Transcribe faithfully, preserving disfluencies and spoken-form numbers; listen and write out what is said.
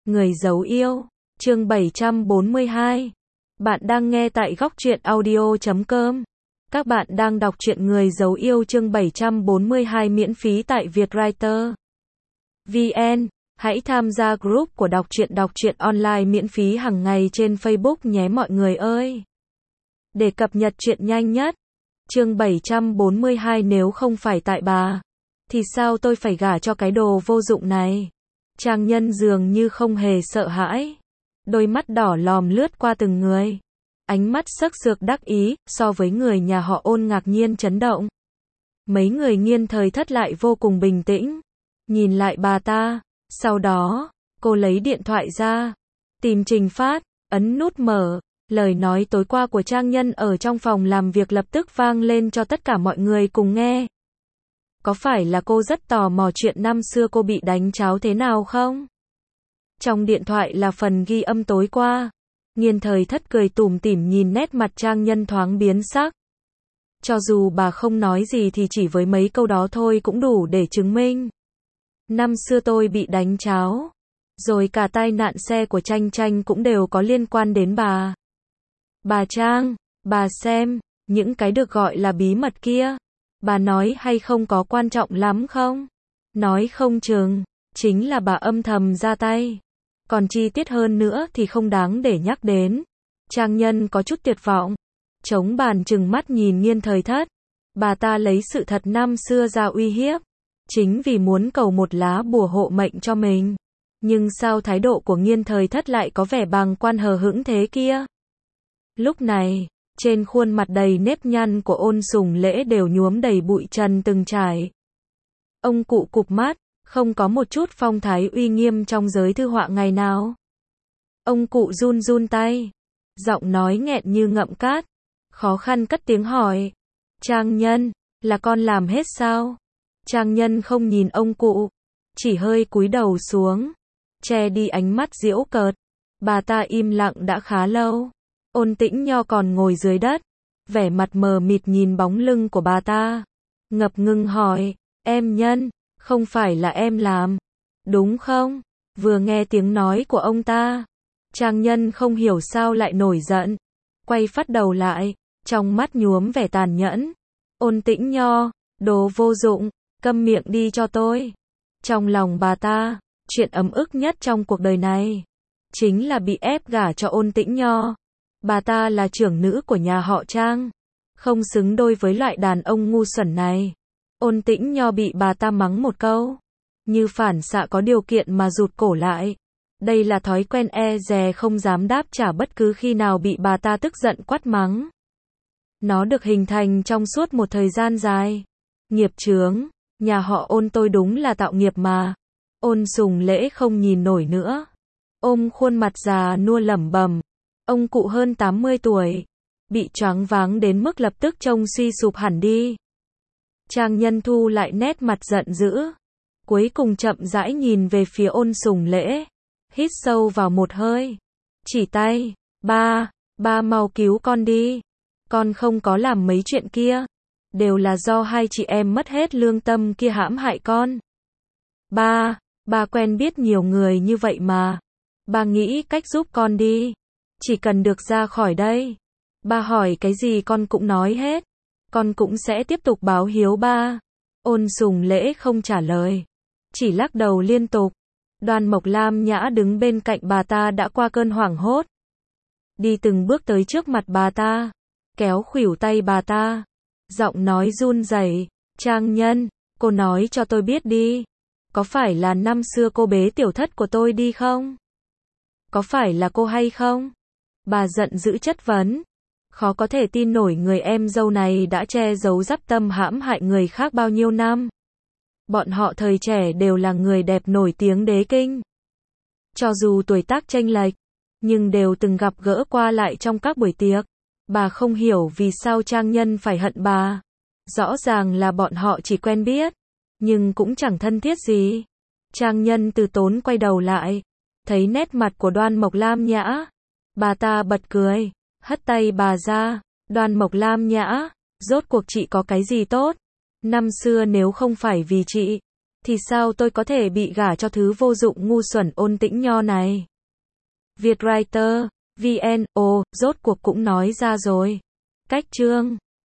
Người giấu yêu, chương bảy trăm bốn mươi hai. Bạn đang nghe tại góc truyện audio chấm com. Các bạn đang đọc truyện Người giấu yêu chương bảy trăm bốn mươi hai miễn phí tại Vietwriter vê en. Hãy tham gia group của đọc truyện đọc truyện online miễn phí hàng ngày trên Facebook nhé mọi người ơi. Để cập nhật truyện nhanh nhất. Chương bảy trăm bốn mươi hai nếu không phải tại bà, thì sao tôi phải gả cho cái đồ vô dụng này? Trang Nhân dường như không hề sợ hãi. Đôi mắt đỏ lòm lướt qua từng người. Ánh mắt sắc sược đắc ý, so với người nhà họ Ôn ngạc nhiên chấn động. Mấy người Nghiên Thời Thất lại vô cùng bình tĩnh. Nhìn lại bà ta. Sau đó, cô lấy điện thoại ra. Tìm Trình Phát, ấn nút mở. Lời nói tối qua của Trang Nhân ở trong phòng làm việc lập tức vang lên cho tất cả mọi người cùng nghe. Có phải là cô rất tò mò chuyện năm xưa cô bị đánh cháo thế nào không? Trong điện thoại là phần ghi âm tối qua. Nghiên Thời Thất cười tủm tỉm nhìn nét mặt Trang Nhân thoáng biến sắc. Cho dù bà không nói gì thì chỉ với mấy câu đó thôi cũng đủ để chứng minh. Năm xưa tôi bị đánh cháo. Rồi cả tai nạn xe của Tranh Tranh cũng đều có liên quan đến bà. Bà Trang, bà xem, những cái được gọi là bí mật kia. Bà nói hay không có quan trọng lắm không? Nói không chừng, chính là bà âm thầm ra tay. Còn chi tiết hơn nữa thì không đáng để nhắc đến. Trang Nhân có chút tuyệt vọng. Chống bàn trừng mắt nhìn Nghiên Thời Thất. Bà ta lấy sự thật năm xưa ra uy hiếp. Chính vì muốn cầu một lá bùa hộ mệnh cho mình. Nhưng sao thái độ của Nghiên Thời Thất lại có vẻ bàng quan hờ hững thế kia? Lúc này, trên khuôn mặt đầy nếp nhăn của Ôn Sùng Lễ đều nhuốm đầy bụi trần từng trải. Ông cụ cụp mắt, không có một chút phong thái uy nghiêm trong giới thư họa ngày nào. Ông cụ run run tay, giọng nói nghẹn như ngậm cát, khó khăn cất tiếng hỏi. Trang Nhân, là con làm hết sao? Trang Nhân không nhìn ông cụ, chỉ hơi cúi đầu xuống, che đi ánh mắt giễu cợt. Bà ta im lặng đã khá lâu. Ôn Tĩnh Nho còn ngồi dưới đất, vẻ mặt mờ mịt nhìn bóng lưng của bà ta. Ngập ngừng hỏi, em Nhân, không phải là em làm, đúng không? Vừa nghe tiếng nói của ông ta, Trang Nhân không hiểu sao lại nổi giận. Quay phát đầu lại, trong mắt nhuốm vẻ tàn nhẫn. Ôn Tĩnh Nho, đồ vô dụng, câm miệng đi cho tôi. Trong lòng bà ta, chuyện ấm ức nhất trong cuộc đời này chính là bị ép gả cho Ôn Tĩnh Nho. Bà ta là trưởng nữ của nhà họ Trang, không xứng đôi với loại đàn ông ngu xuẩn này. Ôn Tĩnh Nho bị bà ta mắng một câu, như phản xạ có điều kiện mà rụt cổ lại. Đây là thói quen e dè không dám đáp trả bất cứ khi nào bị bà ta tức giận quát mắng. Nó được hình thành trong suốt một thời gian dài. Nghiệp chướng, nhà họ Ôn tôi đúng là tạo nghiệp mà. Ôn Sùng Lễ không nhìn nổi nữa, ôm khuôn mặt già nua lẩm bẩm. Ông cụ hơn tám mươi tuổi, bị choáng váng đến mức lập tức trông suy sụp hẳn đi. Trang Nhân thu lại nét mặt giận dữ, cuối cùng chậm rãi nhìn về phía Ôn Sùng Lễ, hít sâu vào một hơi, chỉ tay, ba, ba mau cứu con đi, con không có làm mấy chuyện kia, đều là do hai chị em mất hết lương tâm kia hãm hại con. Ba, ba quen biết nhiều người như vậy mà, ba nghĩ cách giúp con đi. Chỉ cần được ra khỏi đây, ba hỏi cái gì con cũng nói hết, con cũng sẽ tiếp tục báo hiếu ba. Ôn Sùng Lễ không trả lời, chỉ lắc đầu liên tục. Đoan Mộc Lam Nhã đứng bên cạnh bà ta đã qua cơn hoảng hốt, đi từng bước tới trước mặt bà ta, kéo khuỷu tay bà ta, giọng nói run rẩy, Trang Nhân, cô nói cho tôi biết đi, có phải là năm xưa cô bế tiểu thất của tôi đi không? Có phải là cô hay không? Bà giận dữ chất vấn. Khó có thể tin nổi người em dâu này đã che giấu dắp tâm hãm hại người khác bao nhiêu năm. Bọn họ thời trẻ đều là người đẹp nổi tiếng đế kinh. Cho dù tuổi tác chênh lệch, nhưng đều từng gặp gỡ qua lại trong các buổi tiệc. Bà không hiểu vì sao Trang Nhân phải hận bà. Rõ ràng là bọn họ chỉ quen biết, nhưng cũng chẳng thân thiết gì. Trang Nhân từ tốn quay đầu lại, thấy nét mặt của Đoan Mộc Lam Nhã. Bà ta bật cười, hất tay bà ra. Đoan Mộc Lam Nhã, rốt cuộc chị có cái gì tốt? Năm xưa nếu không phải vì chị, thì sao tôi có thể bị gả cho thứ vô dụng ngu xuẩn ôn tĩnh nho này. Vietwriter, vê en, ồ, rốt cuộc cũng nói ra rồi. Cách chương